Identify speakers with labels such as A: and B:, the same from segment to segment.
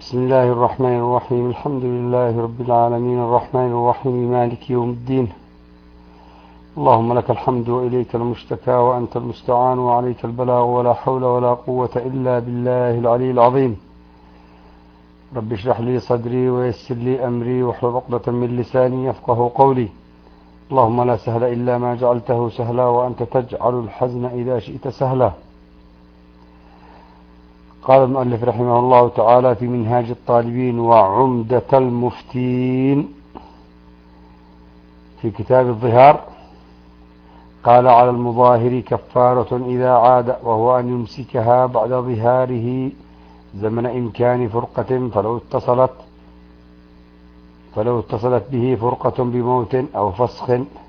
A: بسم الله الرحمن الرحيم. الحمد لله رب العالمين الرحمن الرحيم مالك يوم الدين. اللهم لك الحمد وإليك المشتكى وأنت المستعان وعليك البلاغ ولا حول ولا قوة إلا بالله العلي العظيم. رب اشرح لي صدري ويسر لي أمري واحلل عقدة من لساني يفقه قولي. اللهم لا سهل إلا ما جعلته سهلا وأنت تجعل الحزن إذا شئت سهلا. قال المؤلف رحمه الله تعالى في منهاج الطالبين وعمدة المفتين في كتاب الظهار، قال: على المظاهر كفارة إذا عاد، وهو أن يمسكها بعد ظهاره زمن إمكان فرقة، فلو اتصلت به فرقة بموت أو فسخ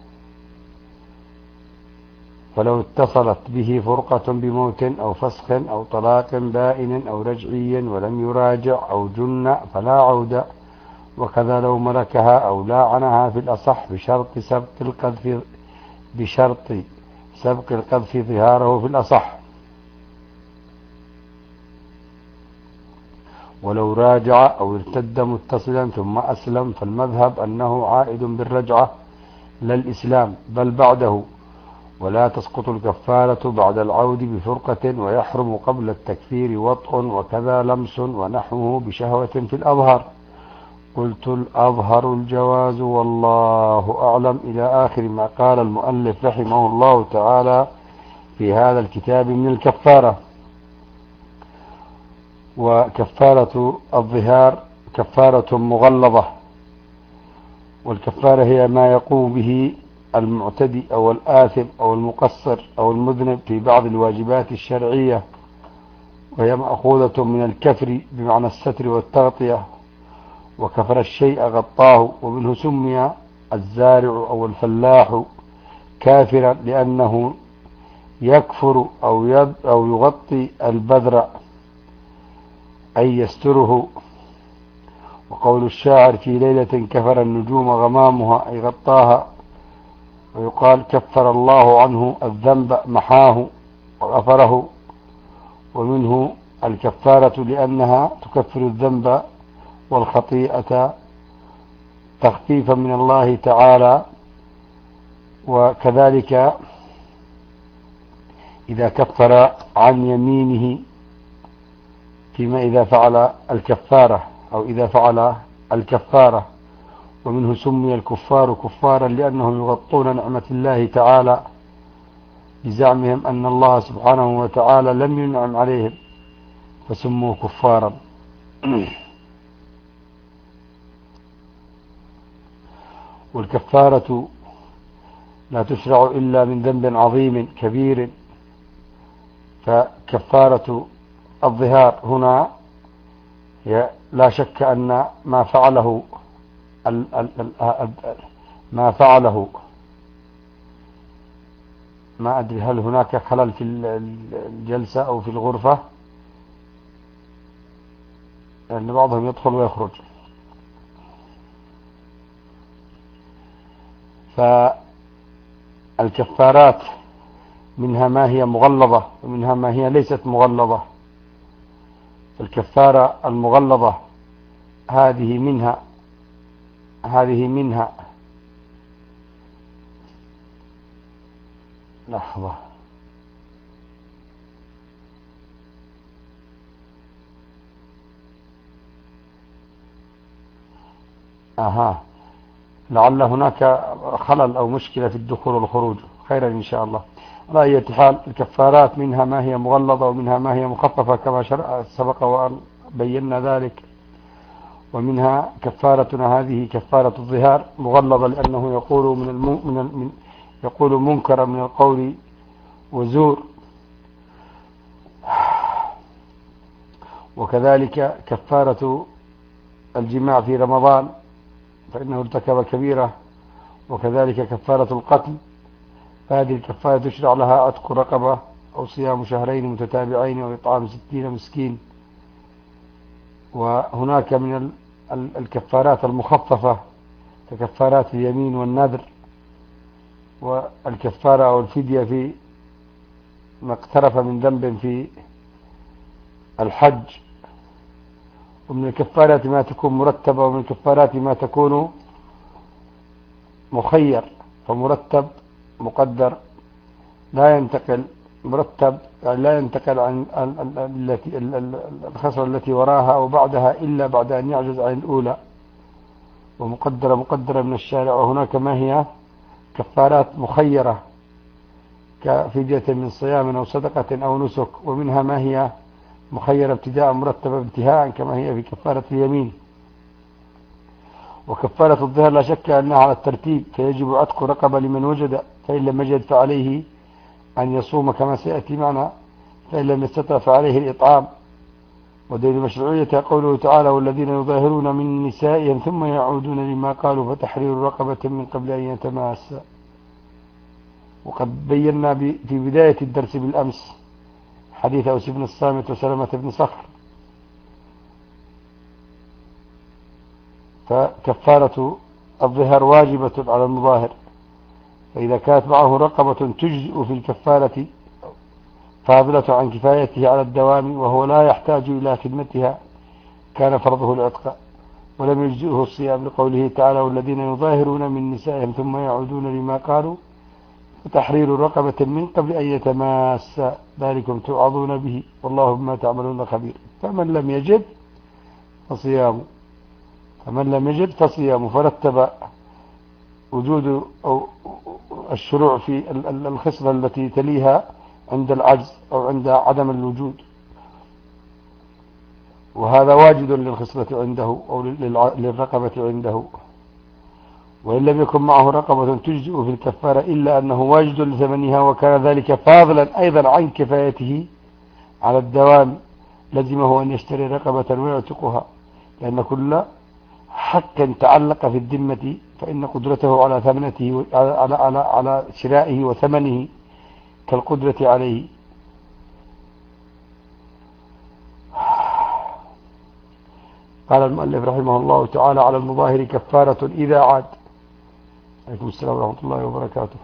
A: أو طلاق بائن أو رجعي ولم يراجع أو جن فلا عودة، وكذا لو ملكها أو لاعنها في الأصح بشرط سبق القذف ظهاره في الأصح. ولو راجع أو ارتد متصلا ثم أسلم فالمذهب أنه عائد بالرجعة لا الإسلام بل بعده، ولا تسقط الكفارة بعد العود بفرقة، ويحرم قبل التكفير وطء وكذا لمس ونحوه بشهوة في الأظهر. قلت: الأظهر الجواز والله أعلم، إلى آخر ما قال المؤلف رحمه الله تعالى في هذا الكتاب من الكفارة. وكفارة الظهار كفارة مغلظة، والكفارة هي ما يقوم به المعتدي أو الآثم أو المقصر أو المذنب في بعض الواجبات الشرعية، وهي مأخوذة من الكفر بمعنى الستر والتغطية، وكفر الشيء غطاه، ومنه سمي الزارع أو الفلاح كافرا لأنه يكفر أو يغطي البذر أي يستره. وقول الشاعر: في ليلة كفر النجوم غمامها أي غطاها، ويقال: كفر الله عنه الذنب محاه وغفره. ومنه الكفارة لأنها تكفر الذنب والخطيئة تخفيفا من الله تعالى. وكذلك إذا كفر عن يمينه فيما إذا فعل الكفارة أو إذا فعل الكفارة. ومنه سمي الكفار كفارا لأنهم يغطون نعمة الله تعالى بزعمهم أن الله سبحانه وتعالى لم ينعم عليهم فسموا كفارا. والكفارة لا تشرع إلا من ذنب عظيم كبير، فكفارة الظهار هنا لا شك أن ما فعله ما أدري هل هناك خلل في الجلسة أو في الغرفة، لأن بعضهم يدخل ويخرج. فالكفارات منها ما هي مغلظة ومنها ما هي ليست مغلظة. الكفارة المغلظة هذه منها لحظة لعل هناك خلل أو مشكلة في الدخول والخروج، خيرا إن شاء الله. على أي حال، الكفارات منها ما هي مغلظة ومنها ما هي مخففة كما سبق وأن بينا ذلك. ومنها كفارتنا هذه كفارة الظهار مغلظة لأنه يقول منكرا من القول وزور. وكذلك كفارة الجماع في رمضان فإنه ارتكب كبيرة. وكذلك كفارة القتل، هذه الكفارة تشرع لها عتق رقبة أو صيام شهرين متتابعين أو إطعام 60 مسكين. وهناك من الكفارات المخففة ككفارات اليمين والنذر، والكفارة أو الفدية في ما اقترف من ذنب في الحج ومن الكفارات ما تكون مرتبة، ومن الكفارات ما تكون مخير. فمرتب مقدر لا ينتقل، مرتب يعني لا ينتقل عن الخصلة التي وراها أو بعدها إلا بعد أن يعجز عن الأولى، ومقدرة من الشارع. وهناك ما هي كفارات مخيرة كفدية من صيام أو صدقة أو نسك، ومنها ما هي مخيرة ابتداء مرتبة انتهاء كما هي في كفارة اليمين. وكفارة الظهر لا شك أنها على الترتيب، فيجب عتق رقبة لمن وجد، فإن لم يجد فعليه أن يصوم كما سيأتي معنا، فإن لم يستطع فعليه الإطعام. ودليل مشروعية قوله تعالى: والذين يظاهرون من نسائهم ثم يعودون لما قالوا فتحرير رقبة من قبل أن يتماسا. وقد بينا في بداية الدرس بالأمس حديث أوس بن الصامت وسلمة بن صخر. فكفارة الظهر واجبة على المظاهر، فإذا كانت معه رقبة تجزئ في الكفارة فاضلة عن كفايته على الدوام وهو لا يحتاج إلى خدمتها كان فرضه العتق، ولم يجزئه الصيام لقوله تعالى: والذين يظاهرون من نسائهم ثم يعودون لما قالوا فتحرير رقبة من قبل أن يتماسا ذلكم توعظون به والله بما تعملون خبير. فمن لم يجد فصيام. فرتب وجود أو الشروع في الخصلة التي تليها عند العجز أو عند عدم الوجود، وهذا واجد للخصلة عنده أو للرقبة عنده. وإن لم يكن معه رقبة تجزئ في الكفارة إلا أنه واجد لثمنها وكان ذلك فاضلا أيضا عن كفايته على الدوام لزمه أن يشتري رقبة ويعتقها، لأن كل حق تعلق في الذمة فإن قدرته على ثمنته على شرائه وثمنه كالقدرة عليه. قال المؤلف رحمه الله تعالى: على المظاهر كفارة إذا عاد. عليكم السلام ورحمة الله وبركاته.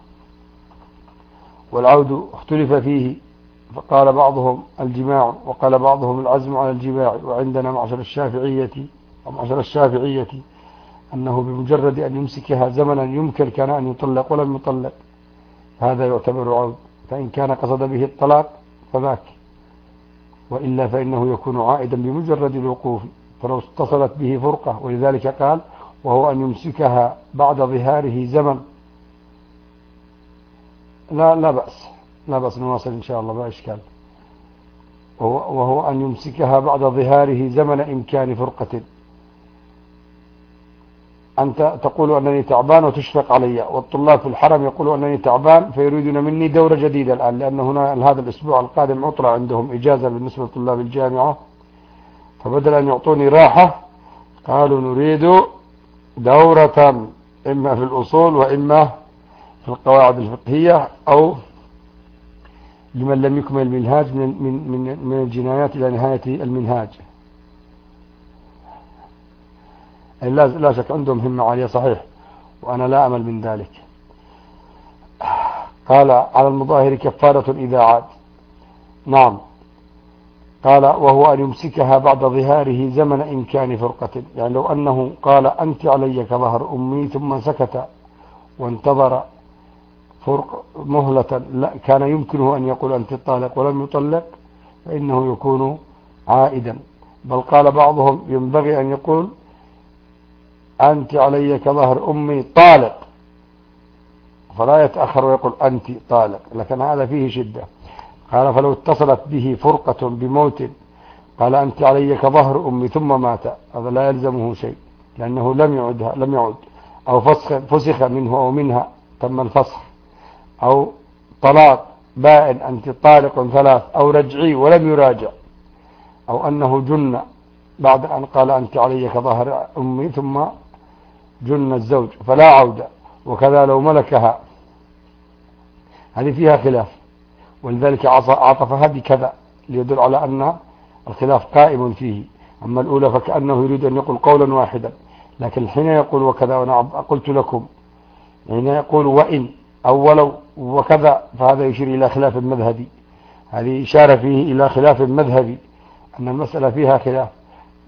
A: والعود اختلف فيه، فقال بعضهم الجماع وقال بعضهم العزم على الجماع. وعندنا معشر الشافعية أنه بمجرد أن يمسكها زمنا يمكن كان أن يطلق ولم يطلق هذا يعتبر عود، فإن كان قصد به الطلاق فذاك، وإلا فإنه يكون عائدا بمجرد الوقوف، فلو اتصلت به فرقة. ولذلك قال: وهو أن يمسكها بعد ظهاره زمن. لا بأس نواصل إن شاء الله لا إشكال. وهو أن يمسكها بعد ظهاره زمن إمكان فرقة. أنت تقول أنني تعبان وتشفق علي، والطلاب في الحرم يقولوا أنني تعبان فيريدون مني دورة جديدة الآن، لأن هنا هذا الأسبوع القادم عطلة عندهم إجازة بالنسبة لطلاب الجامعة، فبدل أن يعطوني راحة قالوا نريد دورة إما في الأصول وإما في القواعد الفقهية، أو لمن لم يكمل المنهاج من الجنايات إلى نهاية المنهاج. لا شك عندهم همة عالية صحيح، وأنا لا أمل من ذلك. قال: على المظاهر كفارة إذا عاد. نعم. قال: وهو أن يمسكها بعد ظهاره زمن إمكان فرقة. يعني لو أنه قال أنت علي كظهر أمي ثم سكت وانتظر فرق مهلة لا كان يمكنه أن يقول أنت طالق ولم يطلق، فإنه يكون عائدا. بل قال بعضهم ينبغي أن يقول أنت علي كظهر أمي طالق، فلا يتأخر ويقول أنت طالق، لكن هذا فيه شدة. قال: فلو اتصلت به فرقة بموت قال أنت علي كظهر أمي ثم مات، هذا لا يلزمه شيء لأنه لم يعد، أو فسخ منه أو منها تم الفسخ، أو طلاق بائن أنت طالق ثلاث، أو رجعي ولم يراجع، أو أنه جن بعد أن قال أنت علي كظهر أمي ثم جن الزوج فلا عودة. وكذا لو ملكها، هذه فيها خلاف، ولذلك عطفها بكذا ليدل على أن الخلاف قائم فيه. أما الأولى فكأنه يريد أن يقول قولا واحدا، لكن حين يقول وكذا، وأنا قلت لكم حين يقول وإن أو ولو وكذا، فهذا يشير إلى خلاف مذهبي. هذه إشارة فيه إلى خلاف مذهبي، أن المسألة فيها خلاف.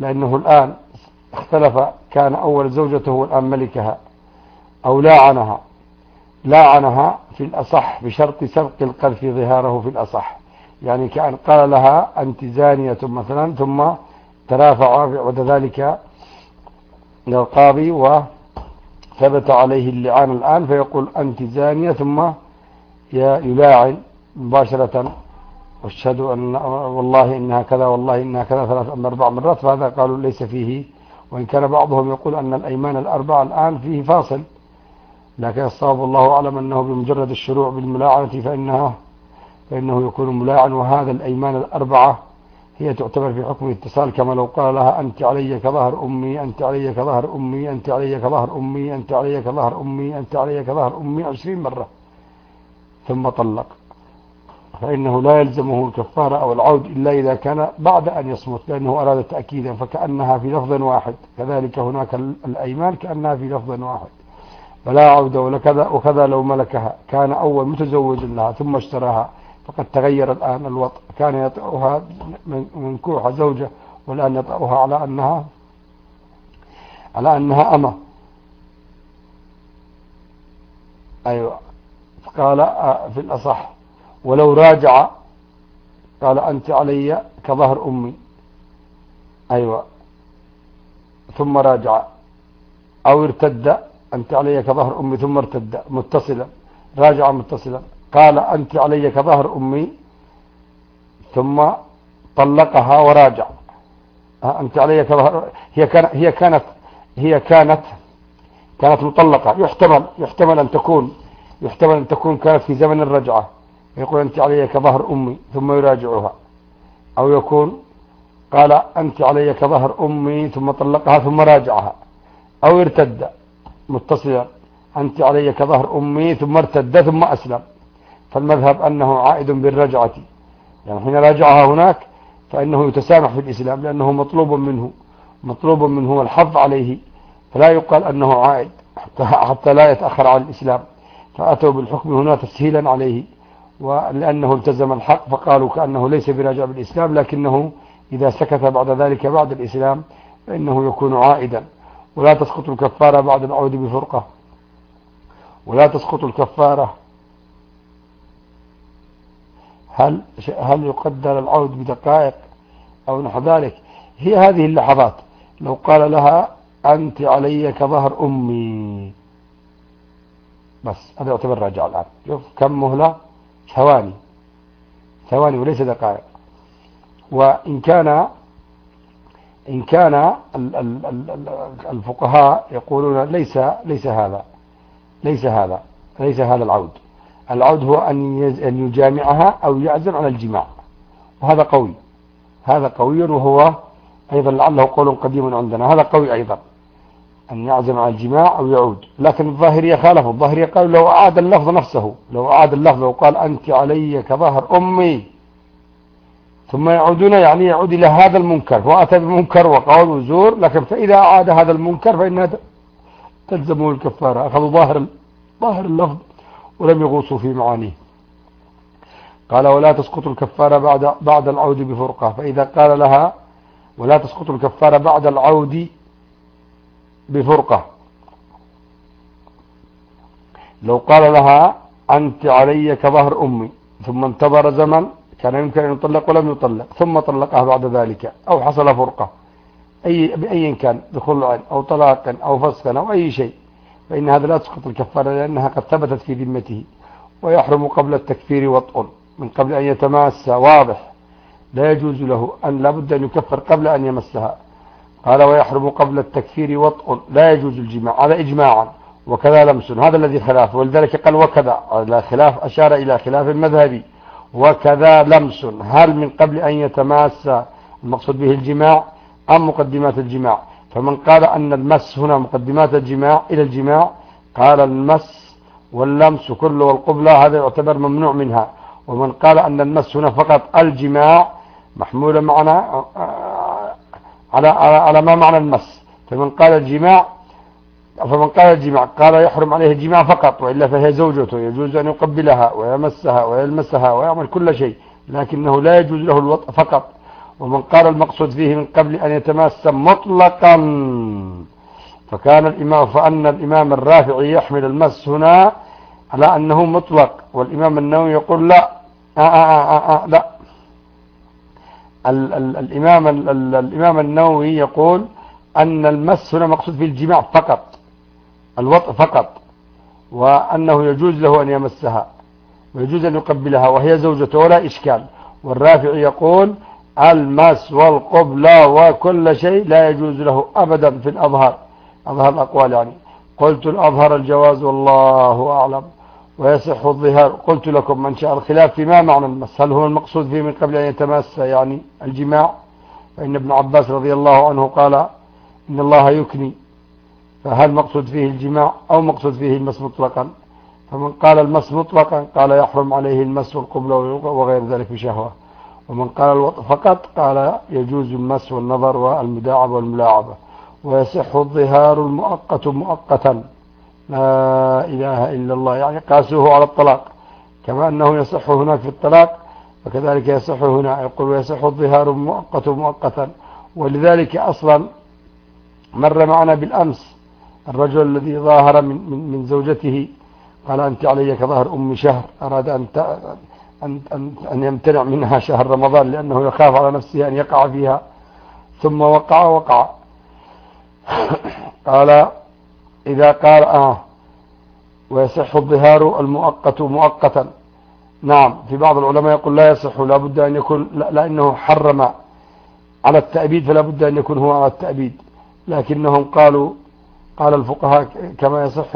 A: لأنه الآن اختلف، كان أول زوجته والآن ملكها، أو لاعنها في الأصح بشرط سبق القذف ظهاره في الأصح، يعني كأن قال لها أنت زانية مثلا، ثم ترافع بعد ذلك إلى القاضي وثبت عليه اللعان الآن، فيقول أنت زانية، ثم يلاعن مباشرة، واشهد أن والله إنها كذا والله إنها كذا 3 أو 4 مرات. فهذا قالوا ليس فيه، وإن كان بعضهم يقول أن الأيمان الأربعة الآن فيه فاصل، لكن الصواب الله أعلم أنه بمجرد الشروع بالملاعنة فإنه يكون ملاعن. وهذا الأيمان الأربعة هي تعتبر في حكم الاتصال، كما لو قال لها أنت علي كظهر أمي، أنت علي كظهر أمي، أنت علي كظهر أمي، أنت علي كظهر أمي، أنت علي كظهر أمي 20 مرة ثم طلق، فإنه لا يلزمه الكفارة أو العود إلا إذا كان بعد أن يصمت، لأنه أراد تأكيدا، فكأنها في لفظ واحد. كذلك هناك الأيمان كأنها في لفظ واحد، فلا عود وكذا لو ملكها، كان أول متزوج لها ثم اشتراها، فقد تغير الآن الوطء، كان يطأها منكوحة زوجة، والآن يطأها على أنها أمة. أيوة. قال في الأصح ولو راجع قال أنت علي كظهر أمي، أيوة، ثم راجع، أو ارتد، أنت علي كظهر أمي ثم ارتد متصلا، راجع متصلا، قال أنت علي كظهر أمي ثم طلقها وراجع، أنت علي كظهر، هي كانت مطلقة، يحتمل أن تكون كانت في زمن الرجعة، يقول أنت علي كظهر أمي ثم يراجعها، أو يكون قال أنت علي كظهر أمي ثم طلقها ثم راجعها، أو ارتد متصلا، أنت علي كظهر أمي ثم ارتد ثم أسلم. فالمذهب أنه عائد بالرجعة، يعني حين راجعها هناك فإنه يتسامح في الإسلام، لأنه مطلوب منه الحظ عليه، فلا يقال أنه عائد حتى لا يتأخر عن الإسلام، فأتوا بالحكم هنا تسهيلا عليه، ولأنه التزم الحق فقالوا كأنه ليس براجع بالإسلام، لكنه إذا سكت بعد ذلك بعد الإسلام فإنه يكون عائدا. ولا تسقط الكفارة بعد العود بفرقة، ولا تسقط الكفارة. هل يقدر العود بدقائق أو نحو ذلك؟ هي هذه اللحظات، لو قال لها أنت علي كظهر أمي بس، هذا يعتبر راجع الآن. شوف كم مهلة، ثواني وليس دقائق. وإن كان الفقهاء يقولون ليس هذا العود. العود هو أن يجامعها أو يعزم على الجماع، وهذا قوي، وهو أيضا لعله قول قديم عندنا، هذا قوي أيضا، أن يعزم على الجماع أو يعود. لكن الظاهرية خالفوا، الظاهرية قالوا لو أعاد اللفظ نفسه، وقال أنت علي كظهر أمي ثم يعودون، يعني يعود إلى هذا المنكر، وأتى بمنكر وقول وزور، لكن فإذا أعاد هذا المنكر فإنها تلزمه الكفارة. أخذوا ظاهر اللفظ ولم يغوصوا في معانيه. قال ولا تسقط الكفارة بعد العود بفرقة. فإذا قال لها ولا تسقط الكفارة بعد العود بفرقة، لو قال لها أنت علي كظهر أمي ثم انتظر زمن، كان يمكن أن يطلق ولم يطلق، ثم طلقها بعد ذلك، أو حصل فرقة بأي كان، بخلع أو طلاق أو فسخ أو أي شيء، فإن هذا لا تسقط الكفارة، لأنها قد ثبتت في ذمته. ويحرم قبل التكفير وطء، من قبل أن يتماس، واضح، لا يجوز له، أن لابد أن يكفر قبل أن يمسها. قال ويحرم قبل التكفير وطء، لا يجوز الجماع، هذا إجماعا، وكذا لمس، هذا الذي خلاف، ولذلك قال وكذا، على خلاف، أشار إلى خلاف مذهبي، وكذا لمس، هل من قبل أن يتماس المقصود به الجماع أم مقدمات الجماع؟ فمن قال أن المس هنا مقدمات الجماع إلى الجماع، قال المس واللمس كله والقبلة هذا يعتبر ممنوع منها. ومن قال أن المس هنا فقط الجماع، محمولة معنا على ما معنى المس. فمن قال الجماع قال يحرم عليه الجماع فقط، وإلا فهي زوجته، يجوز أن يقبلها ويمسها ويلمسها ويعمل كل شيء، لكنه لا يجوز له الوطء فقط. ومن قال المقصود فيه من قبل أن يتماس مطلقا فأن الإمام الرافعي يحمل المس هنا على أنه مطلق، والإمام النووي يقول لا لا. الإمام النووي يقول أن المس هنا مقصود في الجماع فقط، الوطء فقط، وأنه يجوز له أن يمسها ويجوز أن يقبلها وهي زوجته ولا إشكال. والرافعي يقول المس والقبلة وكل شيء لا يجوز له أبدا في الأظهر، أظهر الأقوال يعني. قلت الأظهر الجواز والله أعلم، ويصح الظهار. قلت لكم من شاء الخلاف فيما معنى المس، هل هو المقصود فيه من قبل أن يتمس يعني الجماع؟ فإن ابن عباس رضي الله عنه قال إن الله يكني، فهل مقصود فيه الجماع أو مقصود فيه المس مطلقا؟ فمن قال المس مطلقا قال يحرم عليه المس والقبلة وغير ذلك بشهوة، ومن قال الوطء فقط قال يجوز المس والنظر والمداعبة والملاعبة. ويصح الظهار المؤقت مؤقتا، لا إله إلا الله، يعني قاسوه على الطلاق كما أنه يصح هناك في الطلاق فكذلك يصح هنا. يقول ويصح الظهار المؤقت مؤقتا، ولذلك أصلا مر معنا بالأمس الرجل الذي ظاهر من زوجته قال أنت علي كظهر أم شهر، أراد أن يمتنع منها شهر رمضان لأنه يخاف على نفسه أن يقع فيها، ثم وقع قال إذا قال ويصح الظهار المؤقت مؤقتا. نعم، في بعض العلماء يقول لا يصح، لا بد أن يكون، لأنه حرم على التأبيد فلا بد أن يكون هو على التأبيد، لكنهم قال الفقهاء كما يصح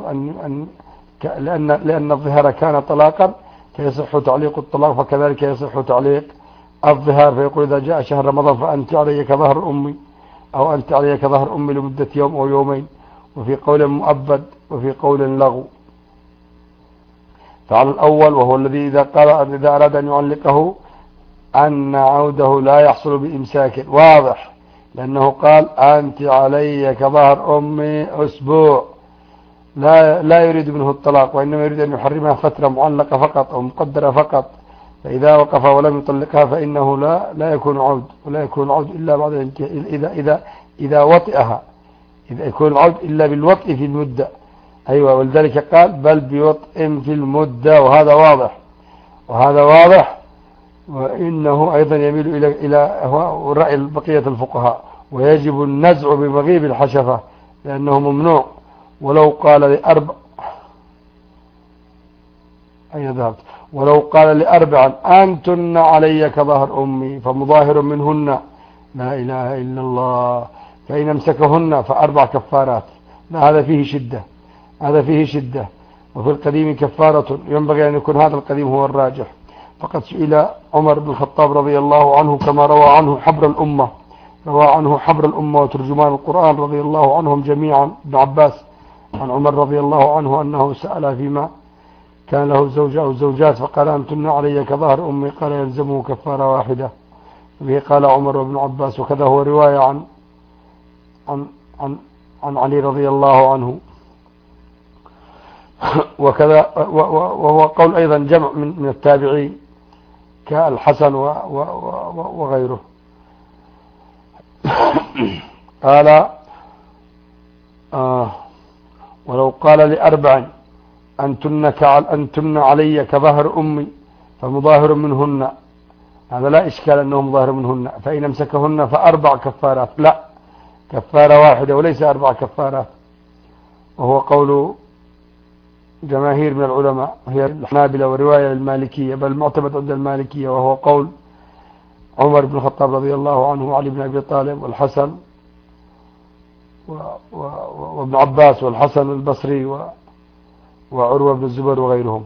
A: لأن الظهار كان طلاقا فيصح تعليق الطلاق، فكذلك يصح تعليق الظهار. فيقول إذا جاء شهر رمضان فأنت علي كظهر أمي، أو أنت علي كظهر أمي لمدة يوم أو يومين، وفي قول مؤبد وفي قول لغو. فعلى الأول وهو الذي إذا أراد أن يعلقه أن عوده لا يحصل بإمساك واضح، لأنه قال أنت علي كظهر أمي أسبوع، لا يريد منه الطلاق، وإنما يريد أن يحرمها فترة معلقة فقط أو مقدرة فقط. فإذا وقف ولم يطلقها فإنه لا يكون عود، ولا يكون عود إلا بعد إذا وطئها، إذا يكون العود إلا بالوطء في المدة. أيوة، ولذلك قال بل بوطء في المدة، وهذا واضح. وإنه أيضا يميل إلى رأي بقية الفقهاء، ويجب النزع بمغيب الحشفة لأنه ممنوع. ولو قال لأربع أنتن علي كظهر أمي فمظاهر منهن، لا إله إلا الله، فإن امسكهن فأربع كفارات. هذا فيه شدة. وفي القديم كفارة، ينبغي أن يكون هذا القديم هو الراجح. فقد سئل عمر بن الخطاب رضي الله عنه كما روى عنه حبر الأمة وترجمان القرآن رضي الله عنهم جميعا، ابن عباس عن عمر رضي الله عنه أنه سأل فيما كان له زوجة أو زوجات فقال أنتن علي كظهر أمي، قال يلزمه كفارة واحدة. به قال عمر وابن عباس، وكذا هو رواية عن علي رضي الله عنه، وكذا وهو قول أيضا جمع من التابعين كالحسن وغيره. قال ولو قال لأربع أنتن علي كظهر أمي فمظاهر منهن، هذا لا إشكال أنه مظاهر منهن. فإن امسكهن فأربع كفارات، لا، كفارة واحدة وليس أربع كفارات، وهو قول جماهير من العلماء، هي الحنابلة ورواية المالكية، بل معتمد عند المالكية، وهو قول عمر بن الخطاب رضي الله عنه وعلي بن أبي طالب والحسن وابن عباس والحسن البصري وعروة بن الزبير وغيرهم.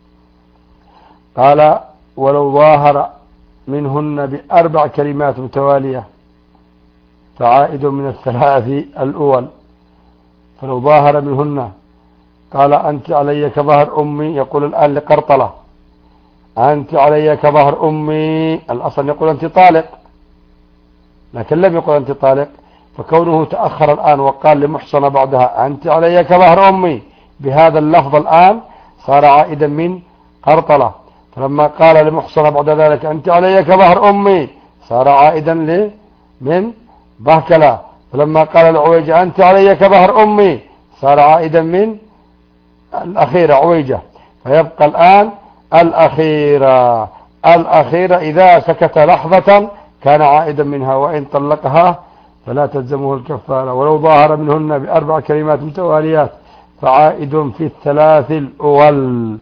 A: قال ولو ظاهر منهن بأربع كلمات متوالية فعائد من الثلاث الأول. فلو ظاهر منهن قال أنت علي كظهر أمي، يقول الآن لقرطلة أنت علي كظهر أمي، الأصل يقول أنت طالق، لكن لم يقول أنت طالق، فكونه تأخر الآن وقال لمحصنة بعدها أنت علي كظهر أمي بهذا اللفظ الآن صار عائدا من قرطلة. فلما قال لمحصنة بعد ذلك أنت علي كظهر أمي صار عائدا من بهكلة. فلما قال العويجة أنت علي كظهر أمي صار عائدا من الأخيرة عويجة. فيبقى الآن الأخيرة إذا سكت لحظة كان عائدا منها، وإن طلقها فلا تلزمه الكفارة، ولو ظاهر منهن ب4 كلمات متواليات فعائد في الثلاث الأول.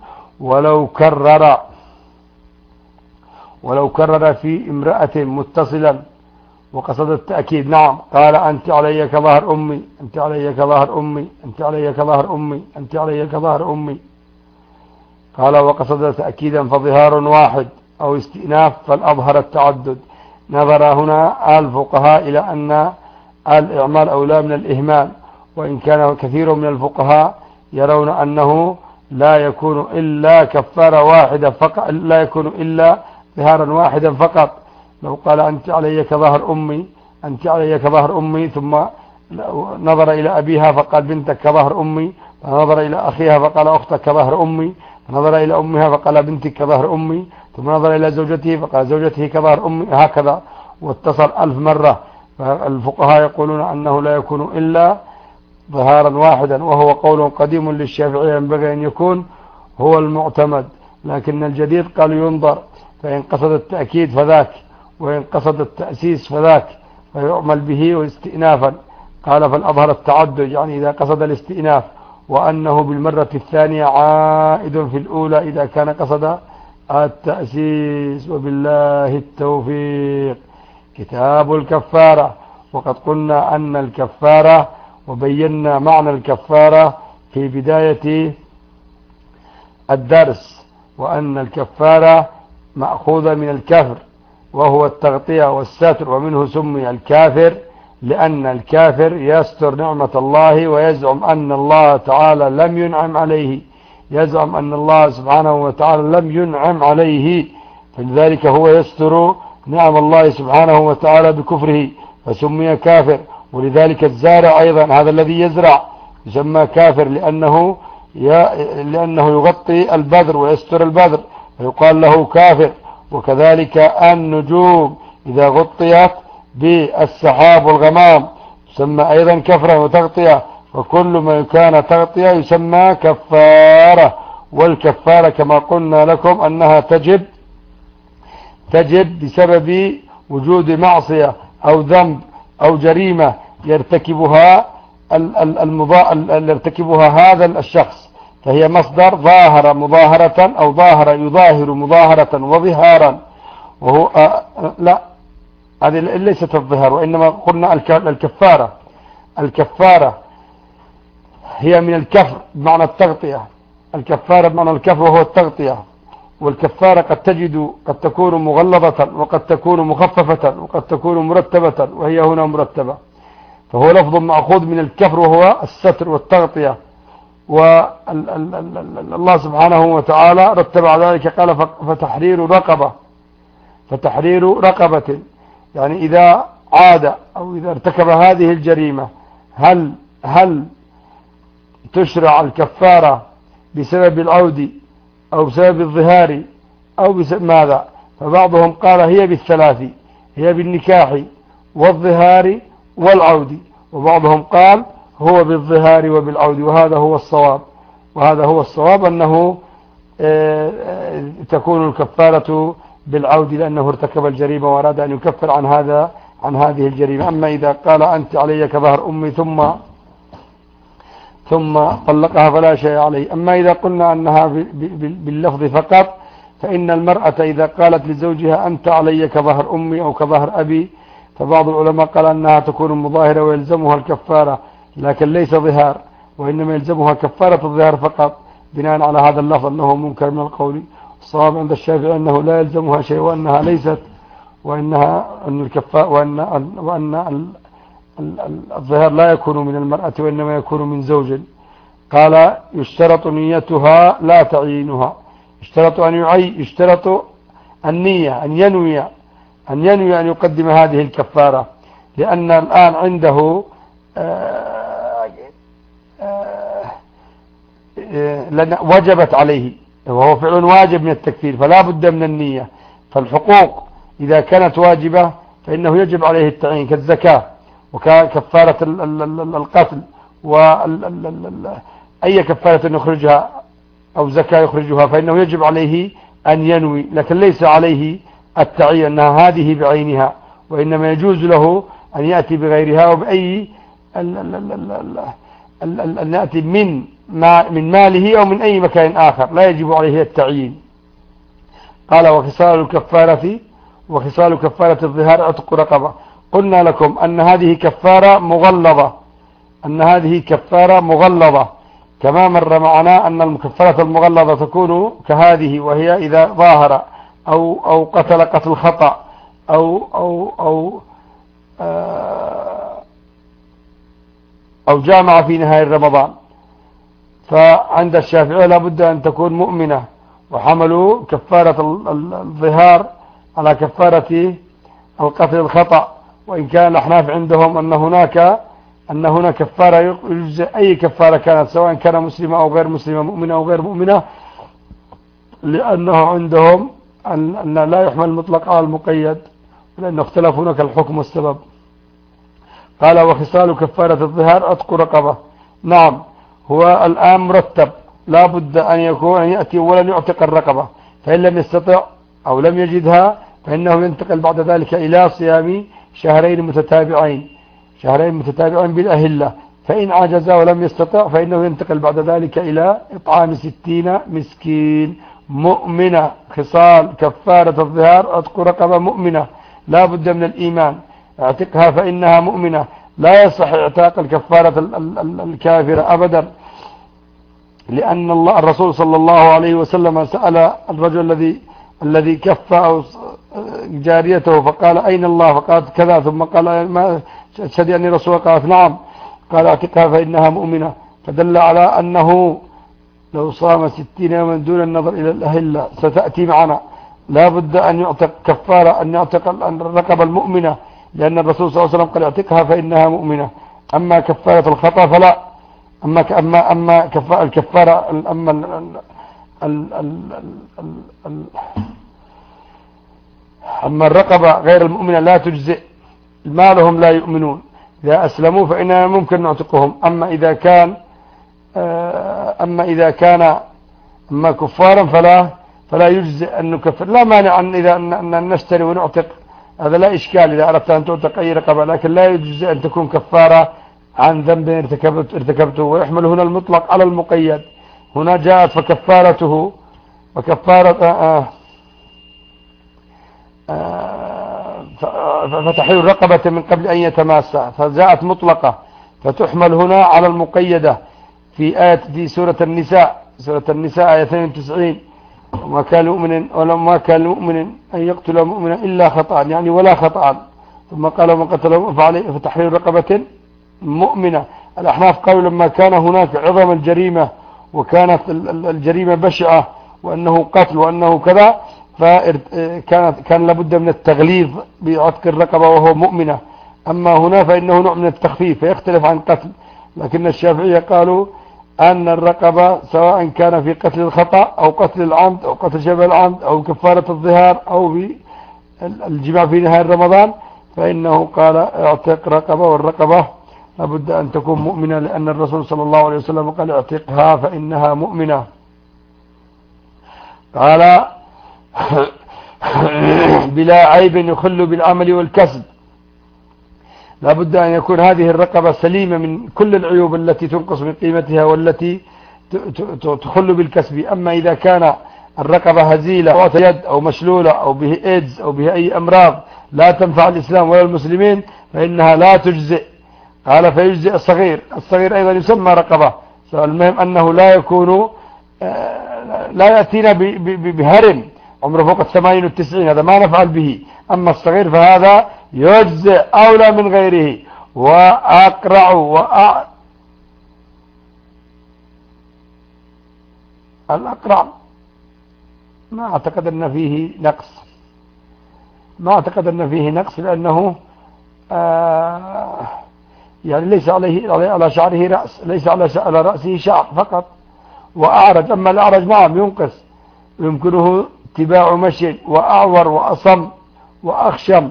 A: ولو كرر في امرأة متصلا وقصد التأكيد، نعم قال أنت علي كظهر أمي، أنت علي كظهر أمي، أنت علي كظهر أمي، أنت علي كظهر أمي، قال وقصد تأكيدا فظهار واحد أو استئناف فالأظهر التعدد. نظر هنا الفقهاء إلى أن الإعمال أولى من الإهمال، وإن كان كثير من الفقهاء يرون أنه لا يكون إلا كفارة واحدة فقط، لا يكون إلا ظهارا واحدا فقط. لو قال أنت علي كظهر أمي، أنت علي كظهر أمي، ثم نظر إلى أبيها فقال بنتك كظهر أمي، فنظر إلى أخيها فقال أختك كظهر أمي، فنظر إلى أمها فقال بنتك كظهر أمي، ثم نظر إلى زوجته فقال زوجته كظهر أمي، هكذا واتصل 1000 مرة. فالفقهاء يقولون أنه لا يكون إلا ظهارا واحدا، وهو قول قديم للشافعية ينبغي أن يكون هو المعتمد. لكن الجديد قال ينظر، فإن قصد التأكيد فذاك، وإن قصد التأسيس فذاك، فيعمل به واستئنافا. قال فالأظهر التعدد، يعني إذا قصد الاستئناف، وأنه بالمرة الثانية عائد في الأولى إذا كان قصد التأسيس. وبالله التوفيق. كتاب الكفارة. وقد قلنا أن الكفارة وبينا معنى الكفارة في بداية الدرس، وأن الكفارة مأخوذة من الكفر وهو التغطية والستر، ومنه سمي الكافر لأن الكافر يستر نعمة الله ويزعم أن الله تعالى لم ينعم عليه، يزعم أن الله سبحانه وتعالى لم ينعم عليه، فلذلك هو يستر نعم الله سبحانه وتعالى بكفره فسمي كافر. ولذلك الزارع أيضا هذا الذي يزرع يسمى كافر لأنه يغطي البذر ويستر البذر فيقال له كافر. وكذلك النجوم إذا غطيت بالسحاب والغمام يسمى أيضا كفرا وتغطية، وكل ما كان تغطية يسمى كفارة. والكفارة كما قلنا لكم أنها تجب بسبب وجود معصية أو ذنب أو جريمة يرتكبها هذا الشخص، فهي مصدر ظاهر مظاهرة أو ظاهر يظاهر مظاهرة وظهارا، وهو لا هذه ليست الظهار، وإنما قلنا الكفارة هي من الكفر بمعنى التغطية. الكفارة بمعنى الكفر وهو التغطية. والكفارة قد تكون مغلظة وقد تكون مخففة وقد تكون مرتبة، وهي هنا مرتبة. فهو لفظ مأخوذ من الكفر وهو الستر والتغطية. والله سبحانه وتعالى رتب على ذلك قال فتحرير رقبة، يعني إذا عاد أو إذا ارتكب هذه الجريمة هل تشرع الكفارة بسبب العود أو بسبب الظهار أو بسبب ماذا؟ فبعضهم قال هي بالثلاث، هي بالنكاح والظهار والعود، وبعضهم قال هو بالظهار وبالعود، وهذا هو الصواب أنه تكون الكفارة بالعود لأنه ارتكب الجريمة وأراد أن يكفر عن هذه الجريمة. أما إذا قال أنت علي كظهر أمي ثم طلقها فلا شيء عليه. أما إذا قلنا أنها باللفظ فقط، فإن المرأة إذا قالت لزوجها أنت علي كظهر أمي أو كظهر أبي، فبعض العلماء قال أنها تكون مظاهرة ويلزمها الكفارة، لكن ليس ظهار، وإنما يلزمها كفارة الظهار فقط بناء على هذا اللفظ أنه منكر من القول. الصواب عند الشافعي أنه لا يلزمها شيء، وأنها ليست، وأن الظهار لا يكون من المرأة وإنما يكون من زوج. قال يشترط نيتها لا تعيينها، يشترط النية أن ينوي أن يقدم هذه الكفارة، لأن الآن عنده وجبت عليه، وهو فعل واجب من التكفير، فلا بد من النية. فالحقوق إذا كانت واجبة فإنه يجب عليه التعيين كالزكاة وككفارة القتل أي كفارة يخرجها أو زكاة يخرجها، فإنه يجب عليه أن ينوي، لكن ليس عليه التعيين أنها هذه بعينها، وإنما يجوز له أن يأتي بغيرها وبأي أن يأتي من ماله أو من أي مكان آخر، لا يجب عليه التعيين. قال وخصال كفارة الظهار عتق رقبة. قلنا لكم أن هذه كفارة مغلظة كما مر معنا أن الكفارة المغلظة تكون كهذه، وهي إذا ظاهر أو قتل خطأ أو جامع في نهاية رمضان. فعند الشافعية لابد أن تكون مؤمنة، وحملوا كفارة الظهار على كفارة القتل الخطأ، وإن كان الأحناف عندهم أن هنا كفارة يجزئ أي كفارة كانت، سواء كان مسلمة أو غير مسلمة، مؤمنة أو غير مؤمنة، لأنه عندهم أن لا يحمل المطلق على المقيد، لأنه اختلف هناك الحكم والسبب. قال وخصال كفارة الظهار عتق رقبة. نعم، هو الآن مرتب، لا بد أن يأتي ولن يعتق الرقبة، فإن لم يستطع أو لم يجدها فإنه ينتقل بعد ذلك إلى صيام شهرين متتابعين بالأهلة، فإن عجز ولم يستطع فإنه ينتقل بعد ذلك إلى إطعام 60 مسكين مؤمنة. خصال كفارة الظهار عتق رقبة مؤمنة، لا بد من الإيمان، اعتقها فإنها مؤمنة. لا يصح اعتاق الكفارة الكافرة أبدا، لأن الرسول صلى الله عليه وسلم سأل الرجل الذي كف أو جاريته فقال أين الله؟ فقالت كذا، ثم قال ما أشهد أني رسول؟ قالت نعم. قال اعتقها فإنها مؤمنة، فدل على أنه لو صام 60 يوما دون النظر إلى الأهلة ستأتي معنا، لا بد أن يعتق كفارة، أن يعتق الرقبة المؤمنة، لأن الرسول صلى الله عليه وسلم قال اعتقها فإنها مؤمنة. أما كفارة الخطأ فلا. أما الكفارة أما الرقبة غير المؤمنة لا تجزئ، مالهم لا يؤمنون، إذا أسلموا فإننا ممكن نعتقهم. أما إذا كان كفارا فلا يجزئ أن نكفر. لا مانع أن نشتري ونعتق، هذا لا إشكال إذا أردت أن تعتق أي رقبة، لكن لا يجزئ أن تكون كفارة عن ذنب ارتكبته. ويحمل هنا المطلق على المقيد. هنا جاءت فكفارته فتحرير رقبة من قبل أن يتماسى، فجاءت مطلقة، فتحمل هنا على المقيدة في سورة النساء آية 92: وما كان لمؤمن أن يقتل مؤمنا إلا خطأ، يعني ولا خطأ. ثم قال ومن قتل فعليه فتحرير رقبة مؤمنة. الأحناف قالوا لما كان هناك عظم الجريمة وكانت الجريمة بشعة وأنه قتل وأنه كذا، كان لابد من التغليظ بعتق الرقبة وهو مؤمنة. أما هنا فإنه نوع من التخفيف فيختلف عن قتل. لكن الشافعية قالوا أن الرقبة سواء كان في قتل الخطأ أو قتل العمد أو قتل شبه العمد أو كفارة الظهار أو الجماع في نهاية رمضان، فإنه قال اعتق رقبة، والرقبة لابد أن تكون مؤمنة، لأن الرسول صلى الله عليه وسلم قال اعتقها فإنها مؤمنة. قال بلا عيب يخل بالعمل والكسب. لابد أن يكون هذه الرقبة سليمة من كل العيوب التي تنقص من قيمتها والتي تخل بالكسب. أما إذا كان الرقبة هزيلة أو يد أو مشلولة أو به إيدز أو به أي أمراض لا تنفع الإسلام ولا المسلمين فإنها لا تجزئ. قال فيجزئ الصغير أيضا يسمى رقبة. المهم أنه لا يأتينا بهرم عمره فوق 80 و90، هذا ما نفعل به. أما الصغير فهذا يجزئ أولى من غيره. وأقرع الأقرع ما أعتقد أن فيه نقص، لأنه يعني ليس على شعره رأس، ليس على رأسه شعر فقط. وأعرج، أما الأعرج نعم ينقص، يمكنه اتباع مشي، وأعور وأصم وأخشم.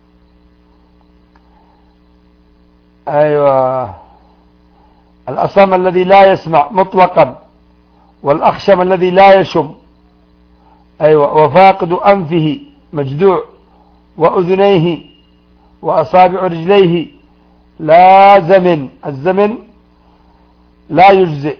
A: أيوة، الأصم الذي لا يسمع مطلقا، والأخشم الذي لا يشم. أيوة، وفاقد أنفه مجدوع، وأذنيه، وأصابع رجليه لا زمن. الزمن لا يجزئ.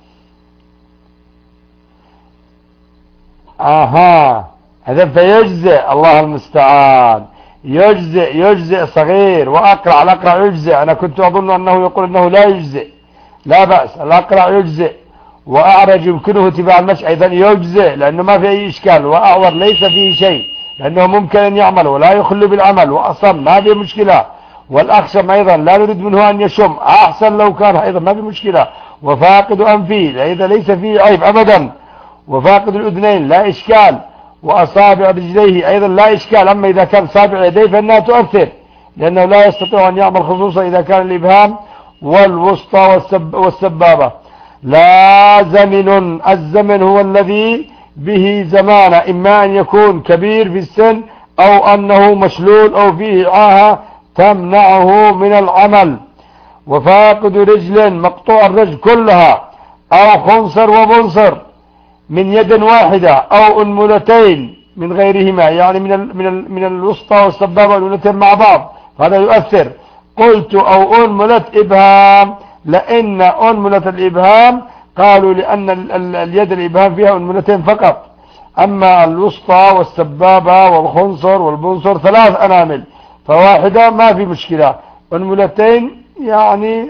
A: هذا فيجزئ، الله المستعان. يجزئ صغير، وأقرع. الأقرع يجزئ. أنا كنت أظن أنه يقول أنه لا يجزئ. لا بأس، الأقرع يجزئ. وأعرج يمكنه اتباع المشي أيضا يجزئ، لأنه ما في أي إشكال. وأعور ليس فيه شيء، لأنه ممكن أن يعمل ولا يخل بالعمل. وأصم ما في مشكلة. والأخشم أيضا لا نريد منه أن يشم، أحسن لو كان أيضا ما في مشكلة. وفاقد أنفه إذا ليس فيه عيب أبدا. وفاقد الأذنين لا إشكال. وأصابع رجليه أيضا لا إشكال. أما إذا كان صابع يديه فإنها تؤثر، لأنه لا يستطيع أن يعمل، خصوصا إذا كان الإبهام والوسطى والسبابة. لا زمن. الزمن هو الذي به زمانة، إما أن يكون كبير في السن، أو أنه مشلول، أو فيه عاهة تمنعه من العمل. وفاقد رجل مقطوع الرجل كلها، أو خنصر وبنصر من يد واحدة، أو أنملتين من غيرهما، يعني من الوسطى والسبابة والأنملتين مع بعض، هذا يؤثر. قلت أو أنملة إبهام، لأن أنملة الإبهام قالوا لأن اليد الإبهام فيها أنملتين فقط. أما الوسطى والسبابة والخنصر والبنصر 3 أنامل، فواحدة ما في مشكلة. أنملتين يعني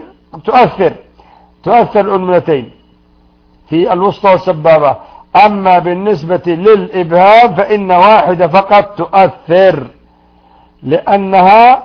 A: تؤثر الأنملتين في الوسطى والسبابة. أما بالنسبة للإبهام فإن واحدة فقط تؤثر، لأنها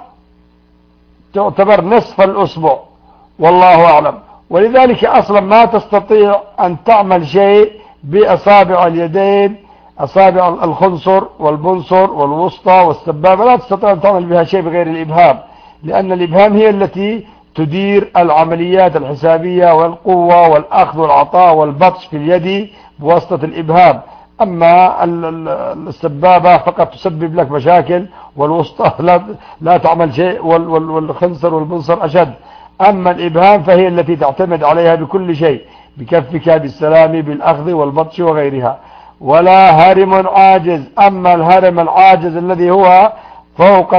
A: تعتبر نصف الأصبع، والله أعلم. ولذلك أصلا ما تستطيع أن تعمل شيء بأصابع اليدين، أصابع الخنصر والبنصر والوسطى والسبابة، لا تستطيع أن تعمل بها شيء بغير الإبهام، لأن الإبهام هي التي تدير العمليات الحسابية والقوة والأخذ والعطاء والبطش في اليد بواسطة الإبهام. أما السبابة فقط تسبب لك مشاكل، والوسطى لا تعمل شيء، والخنصر والبنصر أشد. أما الإبهام فهي التي تعتمد عليها بكل شيء، بكفك، بالسلام، بالأخذ والبطش وغيرها. ولا هرم عاجز. أما الهرم العاجز الذي هو فوق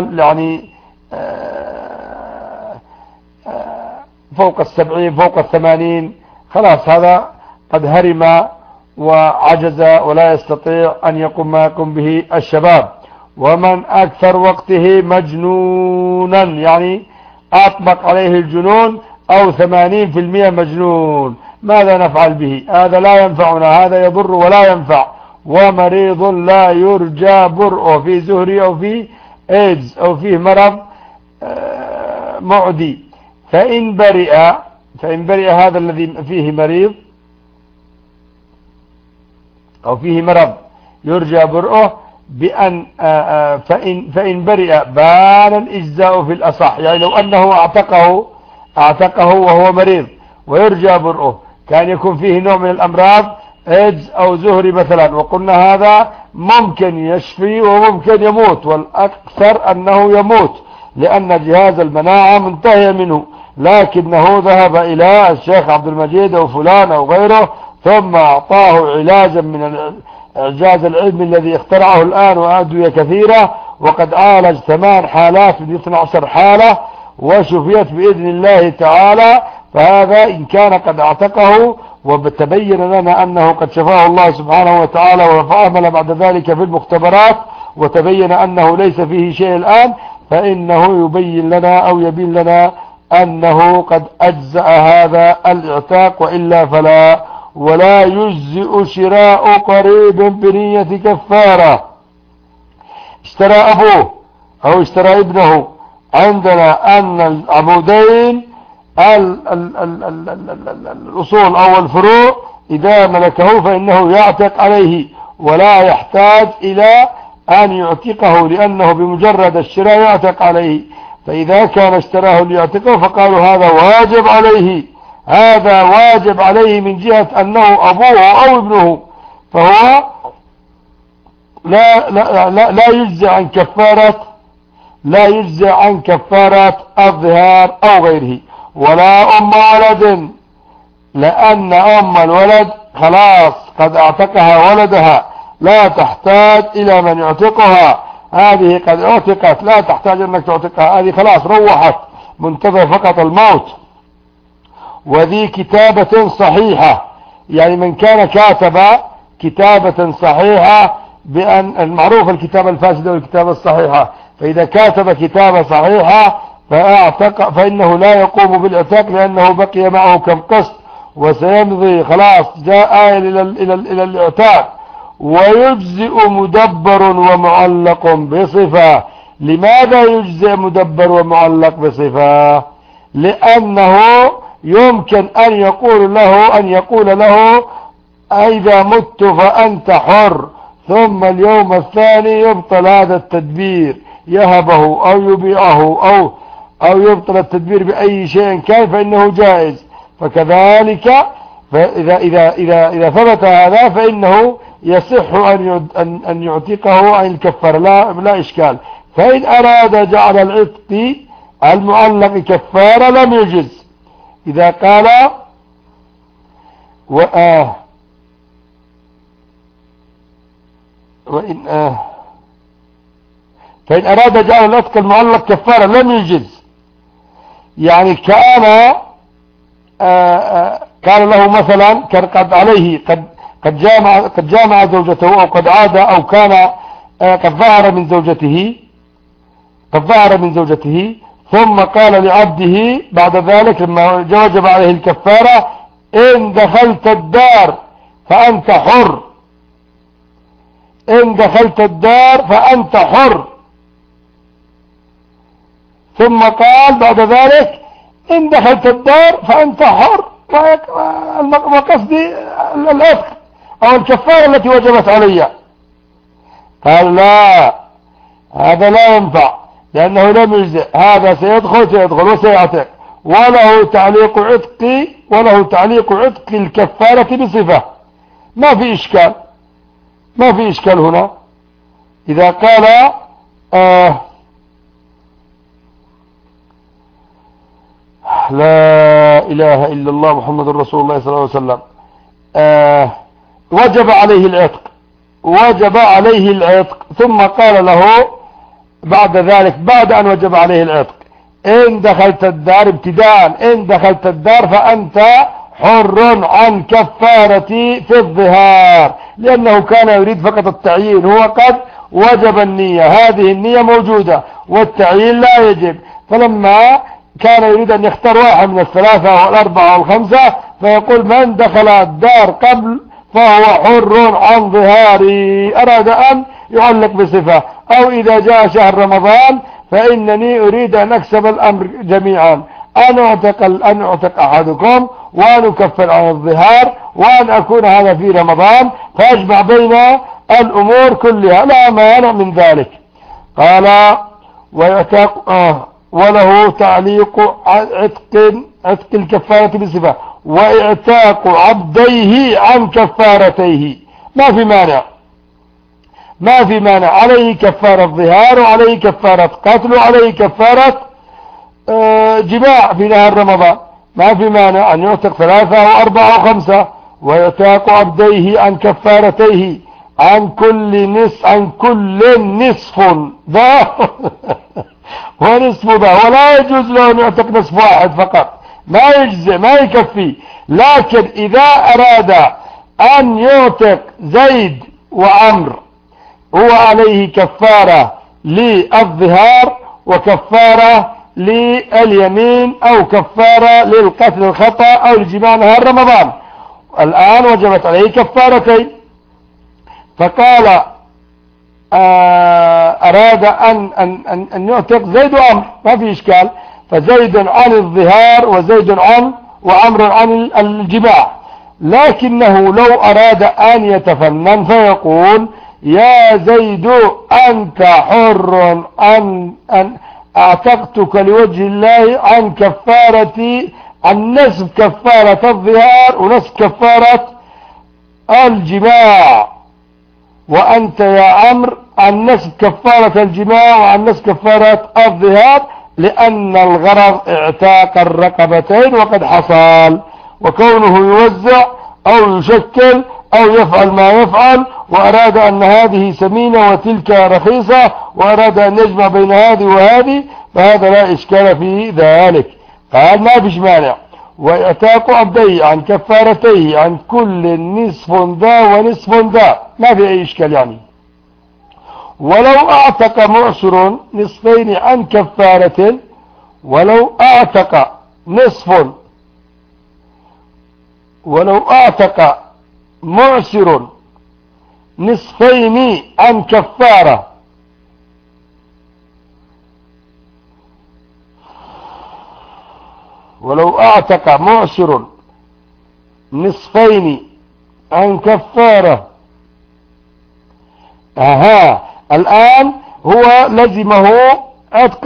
A: فوق 70 فوق 80، خلاص هذا قد هرم وعجز ولا يستطيع أن يقوم ما يقوم به الشباب. ومن أكثر وقته مجنونا، يعني أطبق عليه الجنون، أو 80% مجنون، ماذا نفعل به؟ هذا لا ينفعنا، هذا يضر ولا ينفع. ومريض لا يرجى برؤه، في زهري أو في إيدز أو فيه مرض معدي. فإن برئ هذا الذي فيه مريض أو فيه مرض يرجى برؤه بأن فإن برئ بان الإجزاء في الأصح، يعني لو أنه اعتقه وهو مريض ويرجى برؤه، كان يكون فيه نوع من الأمراض إيدز أو زهري مثلا، وقلنا هذا ممكن يشفي وممكن يموت، والأكثر أنه يموت لأن جهاز المناعة منتهي منه. لكنه ذهب إلى الشيخ عبد المجيد أو فلان أو غيره، ثم أعطاه علاجا من الإعجاز العلمي الذي اخترعه الآن، وأدوية كثيرة، وقد عالج 8 حالات من 12 حالة، وشفيت بإذن الله تعالى. فهذا إن كان قد اعتقه وتبين لنا أنه قد شفاه الله سبحانه وتعالى، وفعمل بعد ذلك في المختبرات وتبين أنه ليس فيه شيء الآن، فإنه يبين لنا أو يبين لنا أنه قد أجزأ هذا الاعتاق، وإلا فلا. ولا يجزئ شراء قريب بنية كفارة. اشترى أبوه أو اشترى ابنه، عندنا أن العمودين الأصول أو الفروع إذا ملكه فإنه يعتق عليه، ولا يحتاج إلى أن يعتقه، لأنه بمجرد الشراء يعتق عليه. فإذا كان اشتراه ليعتقه فقالوا هذا واجب عليه، هذا واجب عليه من جهة أنه أبوه أو ابنه، فهو لا يجزي عن كفارة، لا يجزي عن كفارة الظهار أو غيره. ولا أم ولد، لأن أم الولد خلاص قد اعتقها ولدها، لا تحتاج إلى من يعتقها، هذه قد اعتقت لا تحتاج أنك تعتقها، هذه خلاص روحت منتظر فقط الموت. وذي كتابة صحيحة، يعني من كان كاتب كتابة صحيحة، بأن المعروف الكتابة الفاسدة والكتابة الصحيحة، فإذا كاتب كتابة صحيحة فاعتق فإنه لا يقوم بالإعتاق، لأنه بقي معه كم قسط وسيمضي خلاص جاء إلى الإعتاق. ويجزئ مدبر ومعلق بصفة. لماذا يجزئ مدبر ومعلق بصفة؟ لأنه يمكن أن يقول له إذا مت فأنت حر، ثم اليوم الثاني يبطل هذا التدبير، يهبه أو يبيعه أو يبطل التدبير بأي شيء كان، فإنه جائز. فكذلك إذا ثبت هذا فإنه يصح أن يعتقه عن الكفارة، لا إشكال. فإن أراد جعل العتق المعلق كفارة لم يجز. إذا قال فإن أراد جعل العتق المعلق كفارة لم يجز، يعني كان قال له مثلا كان قد عليه قد جامع زوجته، أو قد عاد، أو كان قد ظهر من زوجته، ثم قال لعبده بعد ذلك لما وجب عليه الكفارة: إن دخلت الدار فأنت حر، إن دخلت الدار فأنت حر. ثم قال بعد ذلك: إن دخلت الدار فأنت حر، وقصدي العتق أو الكفارة التي وجبت علي. قال: لا، هذا لا ينفع، لأنه لم يجزئ، هذا سيدخل وسيعتق، وله تعليق عتق الكفارة بصفة. ما في إشكال هنا. إذا قال لا إله إلا الله محمد رسول الله صلى الله عليه وسلم، وجب عليه العتق، ثم قال له بعد ذلك بعد أن وجب عليه العتق: إن دخلت الدار، ابتداء إن دخلت الدار فأنت حر عن كفارة في الظهار، لأنه كان يريد فقط التعيين، هو قد وجب النية، هذه النية موجودة والتعيين لا يجب. فلما كان يريد أن يختار واحد من الثلاثة والأربعة والخمسة، فيقول: من دخل الدار قبل فهو حر عن ظهاري. أراد أن يعلق بصفة. أو إذا جاء شهر رمضان فإنني أريد أن أكسب الأمر جميعا، أن أعتق أحدكم، وأن أكفر عن الظهار، وأن أكون هذا في رمضان، فأجمع بين الأمور كلها، لا مانع من ذلك. قال: وله تعليق عتق الكفارة بصفة، وإعتاق عبديه عن كفارتيه. ما في مانع، عليه كفارة ظهار، وعليه كفارة قتل، وعليه كفارة جماع في نهار رمضان. ما في مانع أن يعتق 3 و4 و5. ويعتاق عبديه عن كفارتيه عن كل نصف ونصف ذا، ولا يجوز له أن يعتق نصف واحد فقط، ما يجزي، ما يكفي. لكن إذا أراد أن يعتق زيد وعمر، هو عليه كفارة للظهار، وكفارة لليمين، أو كفارة للقتل الخطأ، أو الجماع نهار رمضان. الآن وجبت عليه كفارتين، فقال أراد أن يعتق زيد وعمر، ما في إشكال، فزيد عن الظهار وعمر عن الجماع. لكنه لو أراد أن يتفنن فيقول: يا زيد أنت حر أن أعتقتك لوجه الله عن نصف كفارة الظهار ونصف كفارة الجماع، وأنت يا عمرو عن نسب كفارة الجماع وعن نسب كفارة الظهار، لأن الغرض اعتاق الرقبتين وقد حصل، وكونه يوزع أو يشكل أو يفعل ما يفعل، وأراد أن هذه سمينة وتلك رخيصة، وأراد أن يجمع بين هذه وهذه، فهذا لا إشكال في ذلك. قال ما فيش مانع. ويعتاق عبديه عن كفارتيه عن كل نصف ذا ونصف ذا، ما في أي إشكال يعني. ولو أعتق معسر نصفين عن كفارة، ولو أعتق معسر نصفين عن كفارة، ولو أعتق معسر نصفين عن كفارة. الآن هو لزمه عتق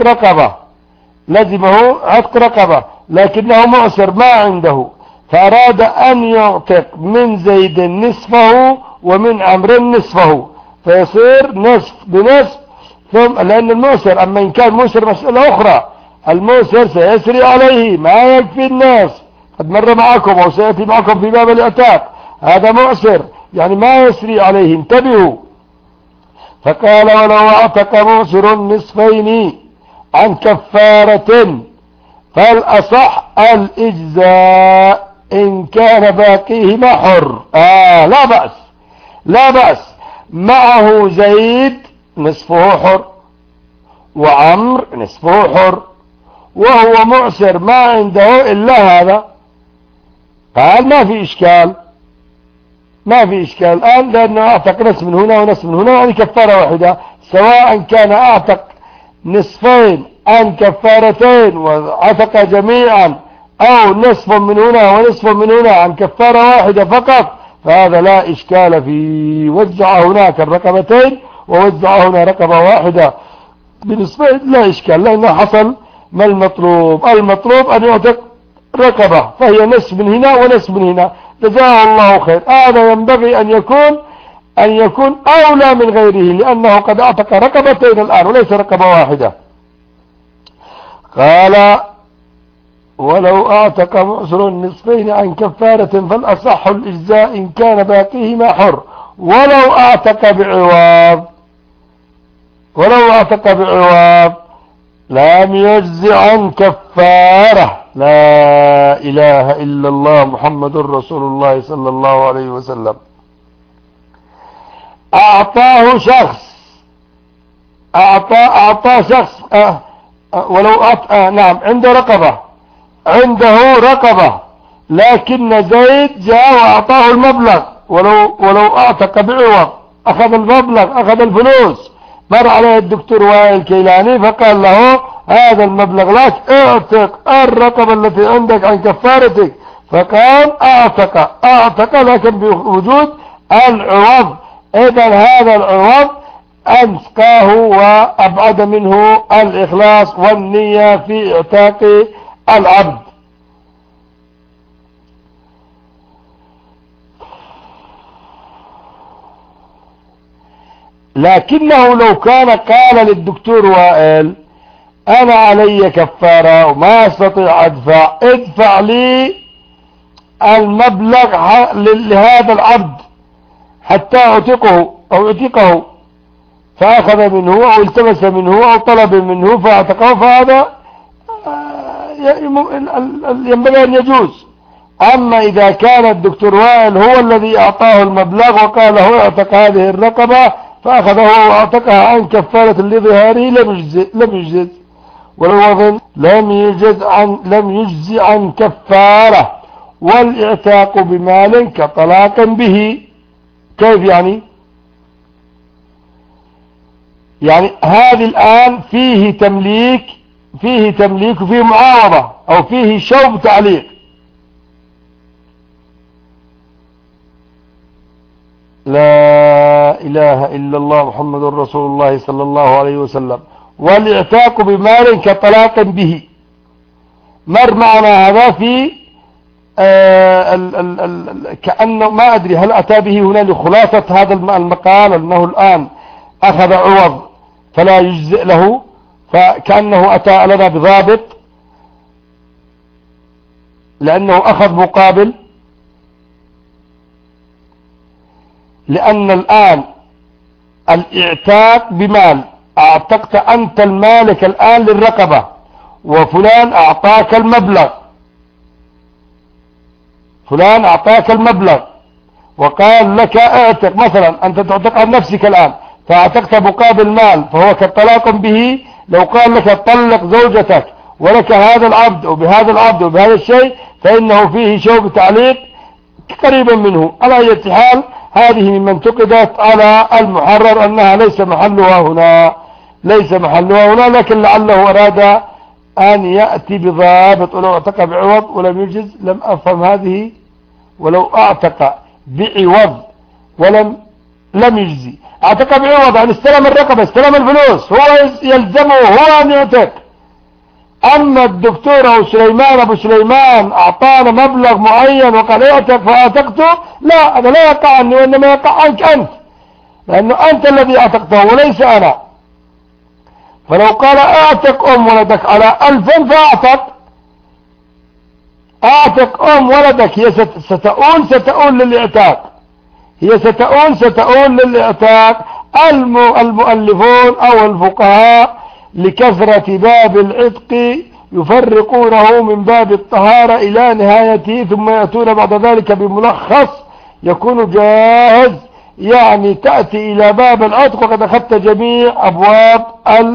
A: رقبة، لكنه معسر ما عنده، فأراد أن يعتق من زيد نصفه ومن عمرو نصفه، فيصير نصف بنصف. ثم لأن المعسر، أما إن كان معسر مسألة أخرى، المعسر سيسري عليه ما يكفي الناس، قد مر معكم أو سيأتي معكم في باب العتاق، هذا معسر يعني ما يسري عليه، انتبهوا. فقال ولو اعتق معسر نصفين عن كفارة فالأصح الإجزاء إن كان باقيهما حر. لا بأس معه زيد نصفه حر وعمر نصفه حر، وهو معسر ما عنده إلا هذا. قال ما في إشكال الآن، لأنه أعتق نصف من هنا ونصف من هنا، وهذه كفارة واحدة، سواء كان أعتق نصفين عن كفارتين وعتق جميعا، أو نصف من هنا ونصف من هنا عن كفارة واحدة فقط، فهذا لا إشكال فيه. وزع هناك الرقبتين ووزع هنا رقبة واحدة بنصفين، لا إشكال، لأنه حصل ما المطلوب أن يعتق رقبة، فهي نصف من هنا ونصف من هنا، جزاه الله خير. هذا ينبغي أن يكون أولى من غيره، لأنه قد أعتق رقبتين الآن وليس رقبة واحدة. قال ولو أعتق معسر نصفين عن كفارة فالأصح الإجزاء إن كان باقيهما حر، ولو أعتق بعوض لم يجز عن كفارة. لا إله إلا الله محمد رسول الله صلى الله عليه وسلم. أعطى شخص ولو نعم عنده رقبة، لكن زيد جاء وأعطاه المبلغ، ولو أعتق بعوض أخذ المبلغ، أخذ الفلوس، مر عليه الدكتور وائل الكيلاني فقال له هذا المبلغ لك، اعتق الرقبة التي عندك عن كفارتك، فقال أعتق لكن بوجود العوض. إذا هذا العوض أنسقاه وأبعد منه الإخلاص والنية في اعتاق العبد. لكنه لو كان قال للدكتور وائل أنا علي كفارة وما أستطيع ادفع لي المبلغ لهذا العبد حتى أعتقه، فأخذ منه أو التمس منه أو طلب منه فأعتقه، فهذا ينبغي أن يجوز. أما إذا كان الدكتور وائل هو الذي أعطاه المبلغ وقال له اعتق هذه الرقبة فأخذه وأعتقها عن كفارة لظهاره لم يجز، ولو لم يجز عن كفارة. والإعتاق بمال كطلاق به. كيف يعني هذه الآن فيه تمليك وفيه معاوضة أو فيه شوب تعليق. لا إله إلا الله محمد رسول الله صلى الله عليه وسلم. والإعتاق بمال كطلاق به، مر معنا هذا في كأنه ما أدري هل أتى به هنا لخلاصة هذا المقال، أنه الآن أخذ عوض فلا يجزئ له، فكأنه أتى لنا بضابط لأنه أخذ مقابل. لأن الآن الاعتاق بمال، أعتقت أنت المالك الآن للرقبة وفلان أعطاك المبلغ، فلان أعطاك المبلغ وقال لك اعتق، مثلا أنت تعتق عن نفسك الآن فاعتقت مقابل مال، فهو كالطلاق به. لو قال لك طلق زوجتك ولك هذا العبد وبهذا العبد وبهذا الشيء، فإنه فيه شوب تعليق قريبا منه. على أي حال هذه ممن انتقدت على المحرر أنها ليس محلها هنا، لكن لعله أراد أن يأتي بضابط. ولو اعتق بعوض ولم يجز لم أفهم هذه. ولو اعتق بعوض لم يجزي، اعتق بعوض عن استلم الرقبة، استلم الفلوس، هو يلزمه هو أن يعتق. أما الدكتور أو سليمان أبو سليمان أعطانا مبلغ معين وقال اعتق فاعتقته، لا، هذا لا يقع عني وإنما يقع عنك أنت، لأنه أنت الذي اعتقته وليس أنا. فلو قال اعتق أم ولدك على 1000 فاعتق، اعتق أم ولدك، هي ستؤول للإعتاق، هي ستؤول للإعتاق. المؤلفون أو الفقهاء لكثرة باب العتق يفرقونه من باب الطهارة إلى نهايته، ثم يأتون بعد ذلك بملخص يكون جاهز، يعني تأتي إلى باب العتق وقد أخذت جميع أبواب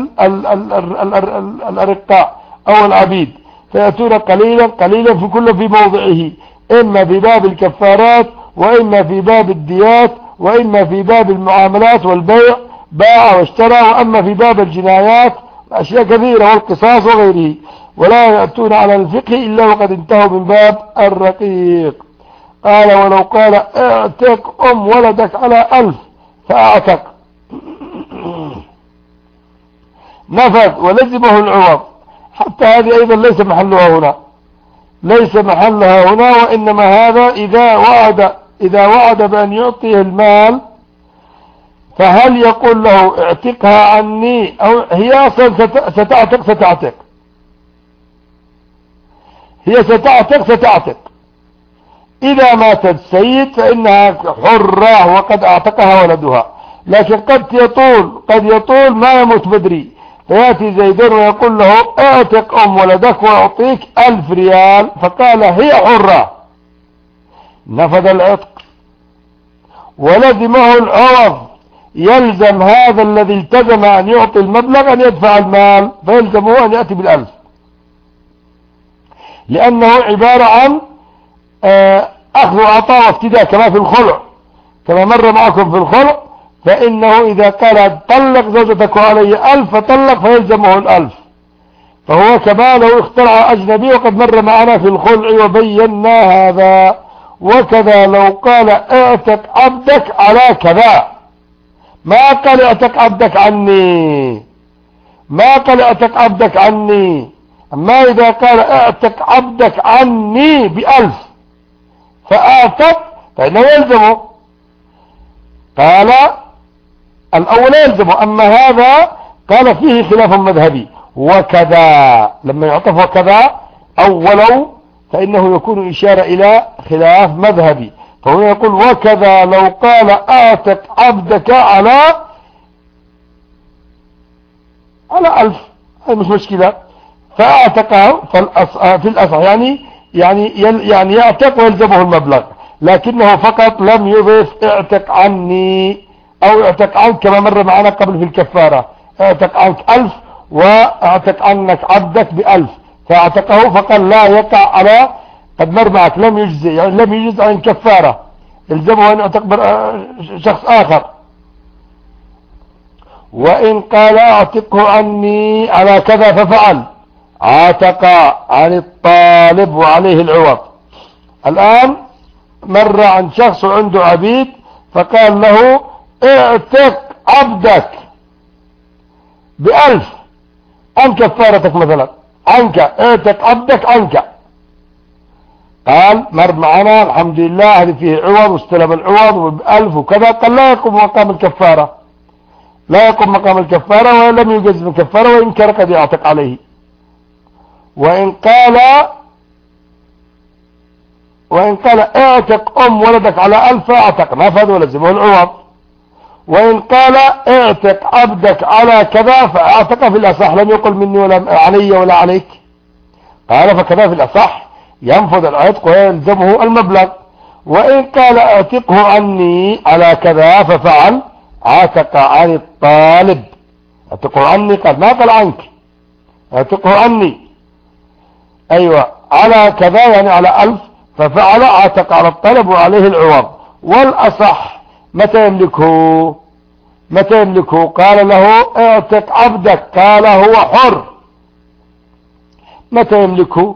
A: الأرقاء أو العبيد، فيأتون قليلا قليلا في كل في موضعه، إما في باب الكفارات، وإما في باب الديات، وإما في باب المعاملات والبيع، باع واشترى، وأما في باب الجنايات أشياء كثيرة والقصاص وغيره. ولا يأتون على الفقه إلا وقد انتهوا من باب الرقيق. قال ولو قال اعتق أم ولدك على 1000 فاعتق نفذ ولزمه العوض. حتى هذه أيضا ليس محلها هنا، وإنما هذا إذا وعد بأن يعطيه المال، فهل يقول له اعتقها عني، أو هي أصلا ستعتق هي ستعتق. إذا مات السيد فإنها حرة وقد اعتقها ولدها، لكن قد يطول ما يموت بدري، فيأتي زيدان ويقول له اعتق أم ولدك وأعطيك 1000 ريال، فقال هي حرة، نفذ العتق ولزمه العوض. يلزم هذا الذي التزم أن يعطي المبلغ أن يدفع المال، فيلزمه أن يأتي بال1000، لأنه عبارة عن أخذ وعطاء وافتداء، كما في الخلع، كما مر معكم في الخلع، فإنه إذا قال طلق زوجتك علي 1000 فطلق فيلزمه 1000، فهو كما لو اخترع أجنبي، وقد مر معنا في الخلع وبينا هذا. وكذا لو قال اعتق عبدك على كذا، ما قال اعتق عبدك عني، أما إذا قال اعتق عبدك عني ب1000 فاعتق فإنه يلزمه. قال الأول يلزمه، أما هذا قال فيه خلاف مذهبي. وكذا لما يعطف وكذا أولوا فإنه يكون إشارة إلى خلاف مذهبي، فهو يقول وكذا لو قال اعتق عبدك على 1000، هذا مش مشكلة، فاعتقه في الأصح يعني يعتق ويلزمه المبلغ، لكنه فقط لم يضيف اعتق عني أو اعتق عنك كما مر معنا قبل في الكفارة، اعتق عنك 1000 واعتق عنك عبدك ب1000، فاعتقه فقال لا يقع على، قد مر معك لم يجزي، يعني لم يجز عن الكفارة، الزمه أن يعتق شخص آخر. وإن قال اعتقه عني على كذا ففعل، عاتق عن الطالب وعليه العوض. الآن مر عن شخص عنده عبيد فقال له اعتق عبدك ب1000 عن كفارتك، مثلا عنك اعتق عبدك عنك، قال مر معنا الحمد لله هذه فيه عوض واستلم العوض ب1000 وكذا، قال لا يقوم مقام الكفارة، لا يقوم مقام الكفارة ولم يجز بالكفارة، وإن كان قد يعتق عليه. وإن قال اعتق ولدك على 1000 اعتق نفذ ولزمه العوض. وإن قال اعتق عبدك على كذا فاعتق في الأصح، لم يقل مني ولا علي ولا عليك، قال فكذا في الأصح ينفذ العتق ويلزمه المبلغ. وإن قال اعتقه عني على كذا ففعل عتق عن الطالب، اعتقه عني، قال ما قال عنك، اعتقه عني، أيوة على كذا يعني على 1000 ففعل عتق على الطالب وعليه العوض. والأصح متى يملكه؟ قال له اعتق عبدك، قال هو حر، متى يملكه؟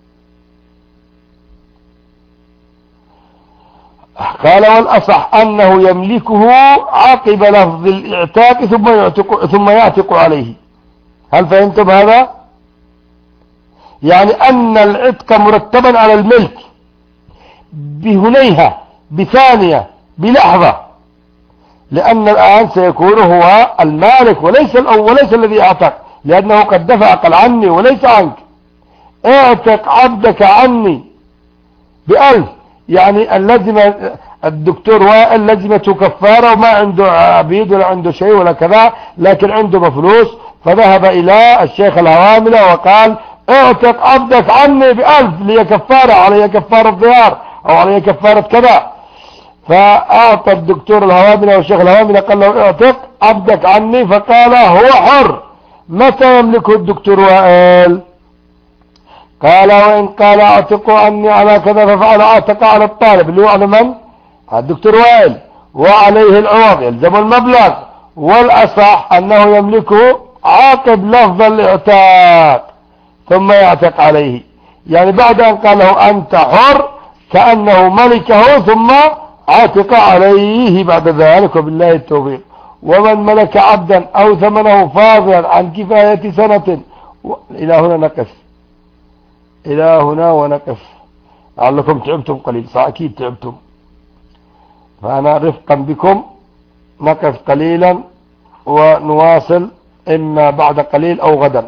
A: قال والأصح أنه يملكه عقب لفظ الاعتاق ثم يعتق عليه. هل فهمتم هذا؟ يعني أن العتق مرتبا على الملك بهنيهة بثانية بلحظة، لأن الآن سيكون هو المالك وليس الذي اعتق، لأنه قد دفع، قال عني وليس عنك. اعتق عبدك عني ب1000، يعني اللزم الدكتور وائل لزمته كفارة وما عنده عبيد ولا عنده شيء ولا كذا، لكن عنده مفلوس، فذهب إلى الشيخ الهواملة وقال اعتق عبدك عني ب1000 لي كفارة، علي كفارة ضيار أو علي كفارة كذا. فأعطى الدكتور الهواملة والشيخ الهواملة قال له اعتق عبدك عني، فقال هو حر. متى يملكه الدكتور وائل؟ قال وإن قال اعتقوا عني على كذا ففعل اعتق على الطالب، اللي هو على من؟ الدكتور وائل، وعليه العوض يلزم المبلغ. والأصح أنه يملكه عاقب لفظ الاعتاق ثم يعتق عليه، يعني بعد أن قال له أنت حر كأنه ملكه ثم عاتق عليه بعد ذلك، وبالله التوفيق. ومن ملك عبدا أو ثمنه فاضلا عن كفاية سنة إلى هنا نقف، إلى هنا ونقف، لعلكم تعبتم قليل، أكيد تعبتم، فأنا رفقا بكم نقف قليلا ونواصل إما بعد قليل أو غدا،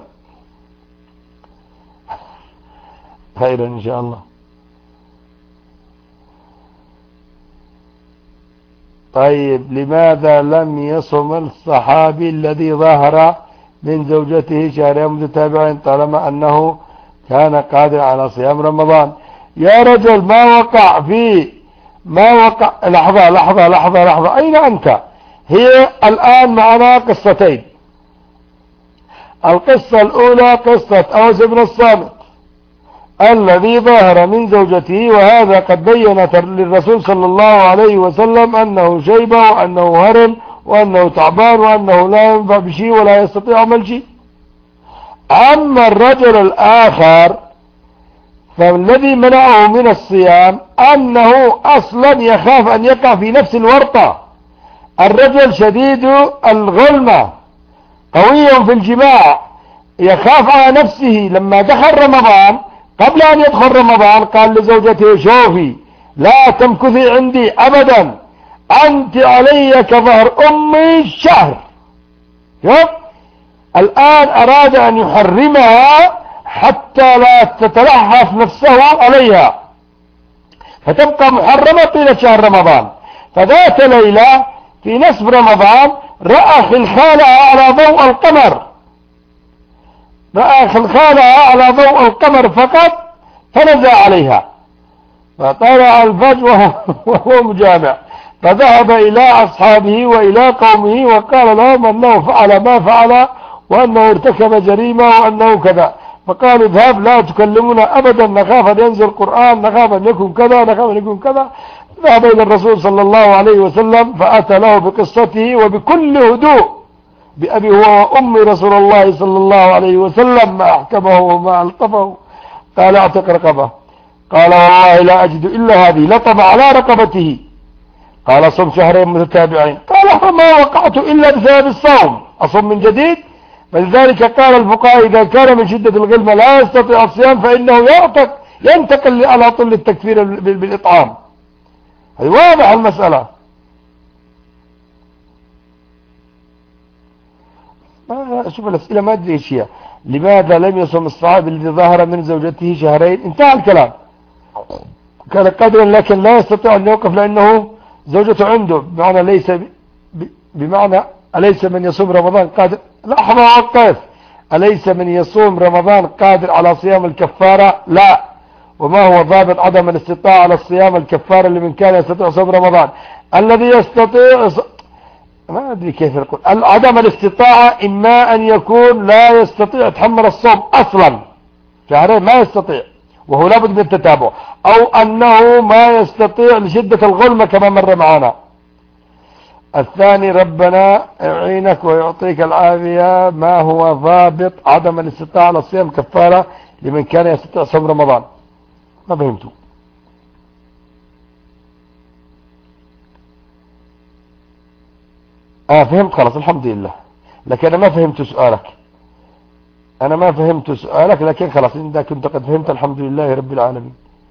A: خيرا إن شاء الله. طيب، لماذا لم يصم الصحابي الذي ظهر من زوجته شهرين متتابعين طالما أنه كان قادر على صيام رمضان؟ يا رجل ما وقع لحظة أين أنت؟ هي الآن معنا قصتين. القصة الأولى قصة أوس بن الصامت الذي ظهر من زوجته، وهذا قد بينت للرسول صلى الله عليه وسلم أنه شيبة وأنه هرم وأنه تعبان وأنه لا ينفع بشيء ولا يستطيع عمل شيء. أما الرجل الآخر فالذي منعه من الصيام أنه أصلا يخاف أن يقع في نفس الورطة. الرجل شديد الغلمة قوي في الجماع، يخاف على نفسه. لما دخل رمضان، قبل أن يدخل رمضان، قال لزوجته شوفي لا تمكثي عندي أبدا، أنت علي كظهر أمي شهر. الآن أراد أن يحرمها حتى لا تتلهف نفسه عليها، فتبقى محرمة طيلة شهر رمضان. فذات ليلة في نصف رمضان رأى خلخالها على ضوء القمر، فقط فنزع عليها، فطلع الفجر وهو مجامع، فذهب إلى أصحابه وإلى قومه وقال لهم أنه فعل ما فعل وأنه ارتكب جريمة وأنه كذا. فقالوا اذهب لا تكلمنا أبدا، نخاف أن ينزل القرآن، نخاف أن يكون كذا، نخاف أن يكون كذا. ذهب إلى الرسول صلى الله عليه وسلم فأتى له بقصته وبكل هدوء، بأبي هو وأمي رسول الله صلى الله عليه وسلم، ما أحكمه وما ألطفه. قال اعتق رقبة. قال والله لا أجد إلا هذه، لطم على رقبته. قال صم شهرين متتابعين. قال فما وقعت إلا بسبب الصوم، أصم من جديد؟ فلذلك قال الفقهاء إذا كان من شدة الغلمة لا يستطيع الصيام فإنه يعتق ينتقل على طول للتكفير بالإطعام. هي واضح المسألة. شوف الأسئلة ما أدري إيش هي. لماذا لم يصم الصحابي الذي ظهر من زوجته شهرين؟ انتهى الكلام. كان قادرا لكن لا يستطيع أن يوقف لأنه زوجته عنده، بمعنى ليس بمعنى أليس من يصوم رمضان قادر؟ لحظة وقف. أليس من يصوم رمضان قادر على صيام الكفارة؟ لا. وما هو ضابط عدم الاستطاعة على الصيام الكفارة لمن كان يستطيع صوم رمضان؟ الذي يستطيع ما أدري كيف يقول. عدم الاستطاعة إما أن يكون لا يستطيع يتحمل الصوم أصلا شهرين ما يستطيع وهو لابد من التتابع، أو أنه ما يستطيع لشدة الغلمة كما مر معنا. الثاني ربنا يعينك ويعطيك العافية، ما هو ضابط عدم الاستطاعة على الصيام كفارة لمن كان يستطيع صوم رمضان؟ ما فهمتوا. فهمت خلاص الحمد لله. لكن أنا ما فهمت سؤالك، لكن خلاص إذا كنت قد فهمت الحمد لله رب العالمين.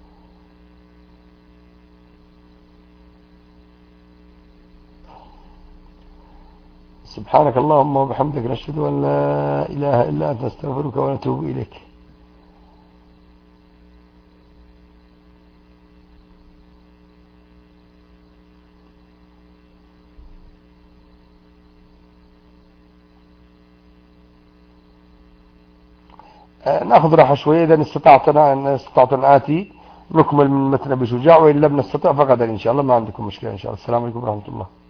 A: سبحانك اللهم وبحمدك، نشهد أن لا إله إلا أنت، نستغفرك ونتوب إليك. نأخذ راحة شوية. إذا استطعت أن آتي نكمل من متن أبي شجاع، وإن لم نستطع فغدا إن شاء الله. ما عندكم مشكلة إن شاء الله. السلام عليكم ورحمة الله.